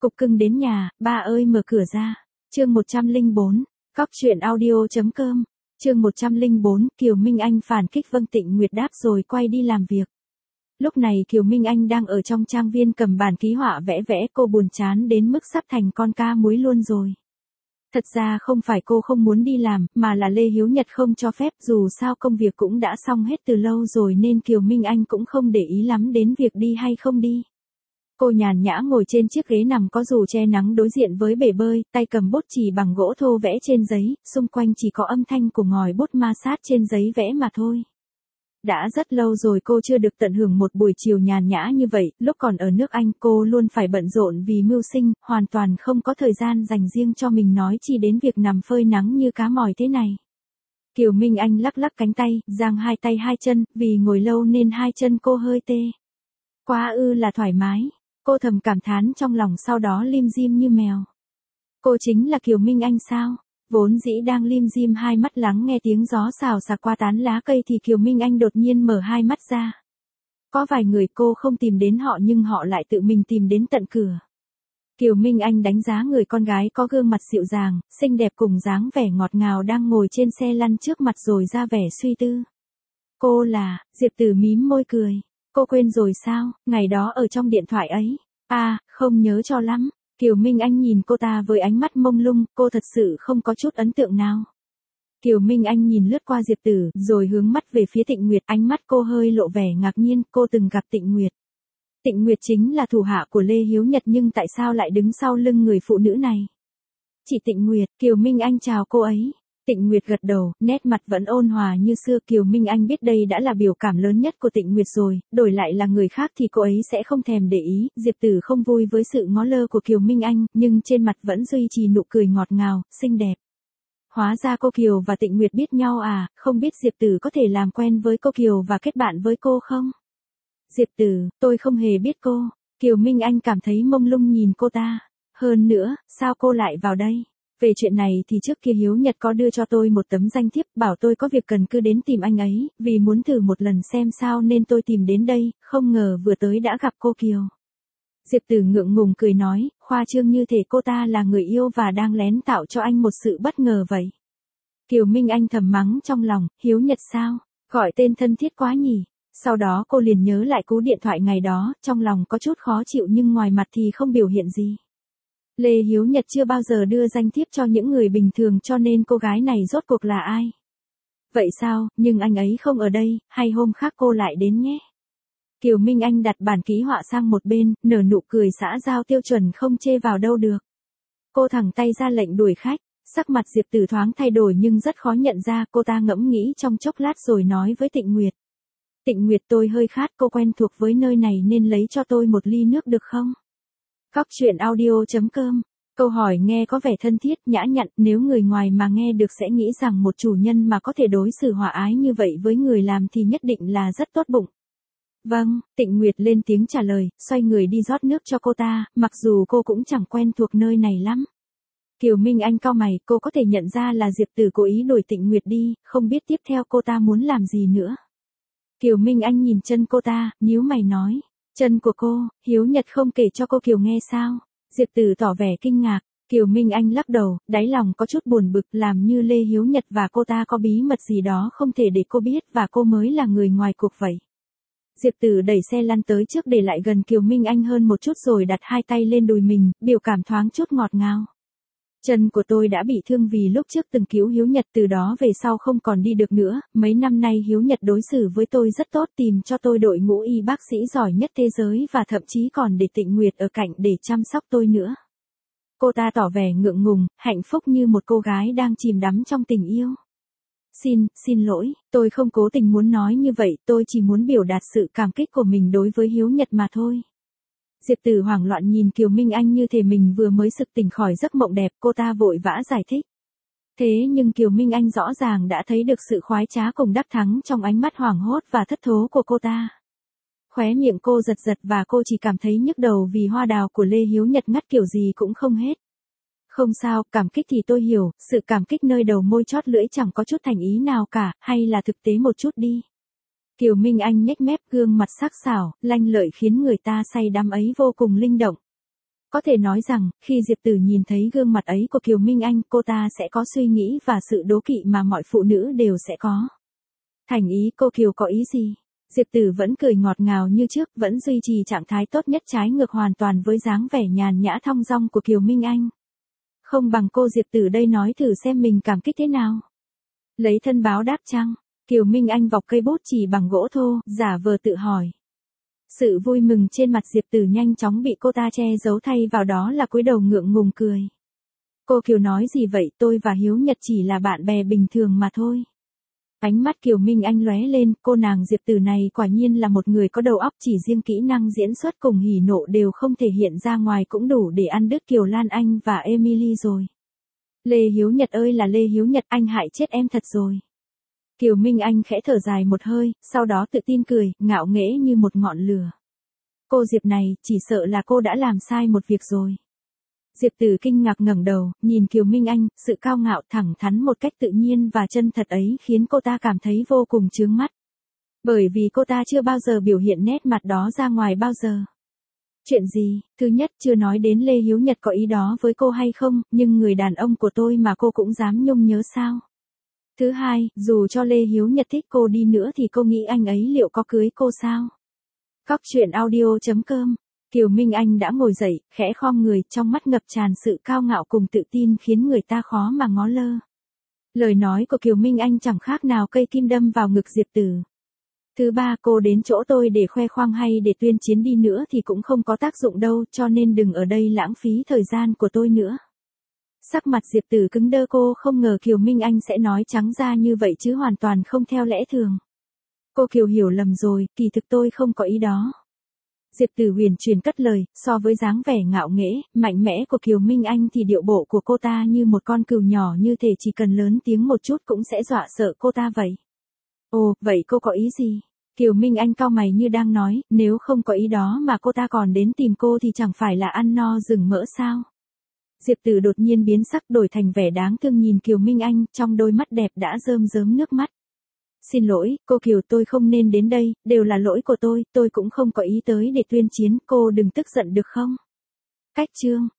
Cục cưng đến nhà, ba ơi mở cửa ra. Chương 104, Cóc truyện audio.com. Chương 104, Kiều Minh Anh phản kích Vâng Tịnh Nguyệt đáp rồi quay đi làm việc. Lúc này Kiều Minh Anh đang ở trong trang viên cầm bản ký họa vẽ vẽ, cô buồn chán đến mức sắp thành con ca muối luôn rồi. Thật ra không phải cô không muốn đi làm, mà là Lê Hiếu Nhật không cho phép, dù sao công việc cũng đã xong hết từ lâu rồi nên Kiều Minh Anh cũng không để ý lắm đến việc đi hay không đi. Cô nhàn nhã ngồi trên chiếc ghế nằm có dù che nắng đối diện với bể bơi, tay cầm bút chì bằng gỗ thô vẽ trên giấy, xung quanh chỉ có âm thanh của ngòi bút ma sát trên giấy vẽ mà thôi. Đã rất lâu rồi cô chưa được tận hưởng một buổi chiều nhàn nhã như vậy, lúc còn ở nước Anh cô luôn phải bận rộn vì mưu sinh, hoàn toàn không có thời gian dành riêng cho mình nói chi đến việc nằm phơi nắng như cá mòi thế này. Kiều Minh Anh lắc lắc cánh tay, giang hai tay hai chân, vì ngồi lâu nên hai chân cô hơi tê. Quá là thoải mái, cô thầm cảm thán trong lòng sau đó lim dim như mèo. Cô chính là Kiều Minh Anh sao? Vốn dĩ đang lim dim hai mắt lắng nghe tiếng gió xào xạc qua tán lá cây thì Kiều Minh Anh đột nhiên mở hai mắt ra. Có vài người cô không tìm đến họ nhưng họ lại tự mình tìm đến tận cửa. Kiều Minh Anh đánh giá người con gái có gương mặt dịu dàng, xinh đẹp cùng dáng vẻ ngọt ngào đang ngồi trên xe lăn trước mặt rồi ra vẻ suy tư. Cô là, Diệp Tử mím môi cười. Cô quên rồi sao, ngày đó ở trong điện thoại ấy. Không nhớ cho lắm. Kiều Minh Anh nhìn cô ta với ánh mắt mông lung, cô thật sự không có chút ấn tượng nào. Kiều Minh Anh nhìn lướt qua Diệp Tử, rồi hướng mắt về phía Tịnh Nguyệt, ánh mắt cô hơi lộ vẻ ngạc nhiên, cô từng gặp Tịnh Nguyệt. Tịnh Nguyệt chính là thủ hạ của Lê Hiếu Nhật nhưng tại sao lại đứng sau lưng người phụ nữ này? Chị Tịnh Nguyệt, Kiều Minh Anh chào cô ấy. Tịnh Nguyệt gật đầu, nét mặt vẫn ôn hòa như xưa. Kiều Minh Anh biết đây đã là biểu cảm lớn nhất của Tịnh Nguyệt rồi, đổi lại là người khác thì cô ấy sẽ không thèm để ý. Diệp Tử không vui với sự ngó lơ của Kiều Minh Anh, nhưng trên mặt vẫn duy trì nụ cười ngọt ngào, xinh đẹp. Hóa ra cô Kiều và Tịnh Nguyệt biết nhau à, không biết Diệp Tử có thể làm quen với cô Kiều và kết bạn với cô không? Diệp Tử, tôi không hề biết cô. Kiều Minh Anh cảm thấy mông lung nhìn cô ta. Hơn nữa, sao cô lại vào đây? Về chuyện này thì trước kia Hiếu Nhật có đưa cho tôi một tấm danh thiếp, bảo tôi có việc cần cứ đến tìm anh ấy, vì muốn thử một lần xem sao nên tôi tìm đến đây, không ngờ vừa tới đã gặp cô Kiều. Diệp Tử ngượng ngùng cười nói, khoa trương như thể cô ta là người yêu và đang lén tạo cho anh một sự bất ngờ vậy. Kiều Minh Anh thầm mắng trong lòng, Hiếu Nhật sao, gọi tên thân thiết quá nhỉ. Sau đó cô liền nhớ lại cú điện thoại ngày đó, trong lòng có chút khó chịu nhưng ngoài mặt thì không biểu hiện gì. Lê Hiếu Nhật chưa bao giờ đưa danh thiếp cho những người bình thường cho nên cô gái này rốt cuộc là ai? Vậy sao, nhưng anh ấy không ở đây, hay hôm khác cô lại đến nhé. Kiều Minh Anh đặt bản ký họa sang một bên, nở nụ cười xã giao tiêu chuẩn không chê vào đâu được. Cô thẳng tay ra lệnh đuổi khách, sắc mặt Diệp Tử thoáng thay đổi nhưng rất khó nhận ra, cô ta ngẫm nghĩ trong chốc lát rồi nói với Tịnh Nguyệt. Tịnh Nguyệt, tôi hơi khát, cô quen thuộc với nơi này nên lấy cho tôi một ly nước được không? Cóc truyện audio.com. Câu hỏi nghe có vẻ thân thiết, nhã nhặn, nếu người ngoài mà nghe được sẽ nghĩ rằng một chủ nhân mà có thể đối xử hòa ái như vậy với người làm thì nhất định là rất tốt bụng. Vâng, Tịnh Nguyệt lên tiếng trả lời, xoay người đi rót nước cho cô ta, mặc dù cô cũng chẳng quen thuộc nơi này lắm. Kiều Minh Anh cau mày, cô có thể nhận ra là Diệp Tử cố ý đuổi Tịnh Nguyệt đi, không biết tiếp theo cô ta muốn làm gì nữa. Kiều Minh Anh nhìn chân cô ta, nhíu mày nói. Chân của cô, Hiếu Nhật không kể cho cô Kiều nghe sao? Diệp Tử tỏ vẻ kinh ngạc. Kiều Minh Anh lắc đầu, đáy lòng có chút buồn bực, làm như Lê Hiếu Nhật và cô ta có bí mật gì đó không thể để cô biết và cô mới là người ngoài cuộc vậy. Diệp Tử đẩy xe lăn tới trước để lại gần Kiều Minh Anh hơn một chút rồi đặt hai tay lên đùi mình, biểu cảm thoáng chút ngọt ngào. Chân của tôi đã bị thương vì lúc trước từng cứu Hiếu Nhật, từ đó về sau không còn đi được nữa, mấy năm nay Hiếu Nhật đối xử với tôi rất tốt, tìm cho tôi đội ngũ y bác sĩ giỏi nhất thế giới và thậm chí còn để Tịnh Nguyệt ở cạnh để chăm sóc tôi nữa. Cô ta tỏ vẻ ngượng ngùng, hạnh phúc như một cô gái đang chìm đắm trong tình yêu. Xin lỗi, tôi không cố tình muốn nói như vậy, tôi chỉ muốn biểu đạt sự cảm kích của mình đối với Hiếu Nhật mà thôi. Diệp Tử hoảng loạn nhìn Kiều Minh Anh như thể mình vừa mới sực tỉnh khỏi giấc mộng đẹp, cô ta vội vã giải thích. Thế nhưng Kiều Minh Anh rõ ràng đã thấy được sự khoái trá cùng đắc thắng trong ánh mắt hoảng hốt và thất thố của cô ta. Khóe miệng cô giật giật và cô chỉ cảm thấy nhức đầu vì hoa đào của Lê Hiếu Nhật ngắt kiểu gì cũng không hết. Không sao, cảm kích thì tôi hiểu, sự cảm kích nơi đầu môi chót lưỡi chẳng có chút thành ý nào cả, hay là thực tế một chút đi. Kiều Minh Anh nhếch mép, gương mặt sắc sảo, lanh lợi khiến người ta say đắm ấy vô cùng linh động. Có thể nói rằng, khi Diệp Tử nhìn thấy gương mặt ấy của Kiều Minh Anh, cô ta sẽ có suy nghĩ và sự đố kỵ mà mọi phụ nữ đều sẽ có. Thành ý cô Kiều có ý gì? Diệp Tử vẫn cười ngọt ngào như trước, vẫn duy trì trạng thái tốt nhất, trái ngược hoàn toàn với dáng vẻ nhàn nhã thong dong của Kiều Minh Anh. Không bằng cô Diệp Tử đây nói thử xem mình cảm kích thế nào. Lấy thân báo đáp chăng? Kiều Minh Anh vọc cây bút chỉ bằng gỗ thô, giả vờ tự hỏi. Sự vui mừng trên mặt Diệp Tử nhanh chóng bị cô ta che giấu, thay vào đó là cúi đầu ngượng ngùng cười. Cô Kiều nói gì vậy, tôi và Hiếu Nhật chỉ là bạn bè bình thường mà thôi. Ánh mắt Kiều Minh Anh lóe lên, cô nàng Diệp Tử này quả nhiên là một người có đầu óc, chỉ riêng kỹ năng diễn xuất cùng hỉ nộ đều không thể hiện ra ngoài cũng đủ để ăn đứt Kiều Lan Anh và Emily rồi. Lê Hiếu Nhật ơi là Lê Hiếu Nhật, anh hại chết em thật rồi. Kiều Minh Anh khẽ thở dài một hơi, sau đó tự tin cười, ngạo nghễ như một ngọn lửa. Cô Diệp này, chỉ sợ là cô đã làm sai một việc rồi. Diệp Tử kinh ngạc ngẩng đầu, nhìn Kiều Minh Anh, sự cao ngạo thẳng thắn một cách tự nhiên và chân thật ấy khiến cô ta cảm thấy vô cùng chướng mắt. Bởi vì cô ta chưa bao giờ biểu hiện nét mặt đó ra ngoài bao giờ. Chuyện gì? Thứ nhất, chưa nói đến Lê Hiếu Nhật có ý đó với cô hay không, nhưng người đàn ông của tôi mà cô cũng dám nhung nhớ sao? Thứ hai, dù cho Lê Hiếu Nhật thích cô đi nữa thì cô nghĩ anh ấy liệu có cưới cô sao? Cóc truyện audio.com. Kiều Minh Anh đã ngồi dậy, khẽ khom người, trong mắt ngập tràn sự cao ngạo cùng tự tin khiến người ta khó mà ngó lơ. Lời nói của Kiều Minh Anh chẳng khác nào cây kim đâm vào ngực Diệp Tử. Thứ ba, cô đến chỗ tôi để khoe khoang hay để tuyên chiến đi nữa thì cũng không có tác dụng đâu, cho nên đừng ở đây lãng phí thời gian của tôi nữa. Sắc mặt Diệp Tử cứng đơ, cô không ngờ Kiều Minh Anh sẽ nói trắng ra như vậy chứ hoàn toàn không theo lẽ thường. Cô Kiều hiểu lầm rồi, kỳ thực tôi không có ý đó. Diệp Tử huyền chuyển cất lời, so với dáng vẻ ngạo nghễ, mạnh mẽ của Kiều Minh Anh thì điệu bộ của cô ta như một con cừu nhỏ, như thể chỉ cần lớn tiếng một chút cũng sẽ dọa sợ cô ta vậy. Ồ, vậy cô có ý gì? Kiều Minh Anh cau mày như đang nói, nếu không có ý đó mà cô ta còn đến tìm cô thì chẳng phải là ăn no rừng mỡ sao? Diệp Tử đột nhiên biến sắc, đổi thành vẻ đáng thương nhìn Kiều Minh Anh, trong đôi mắt đẹp đã rơm rớm nước mắt. Xin lỗi, cô Kiều, tôi không nên đến đây, đều là lỗi của tôi cũng không có ý tới để tuyên chiến, cô đừng tức giận được không? Cách chương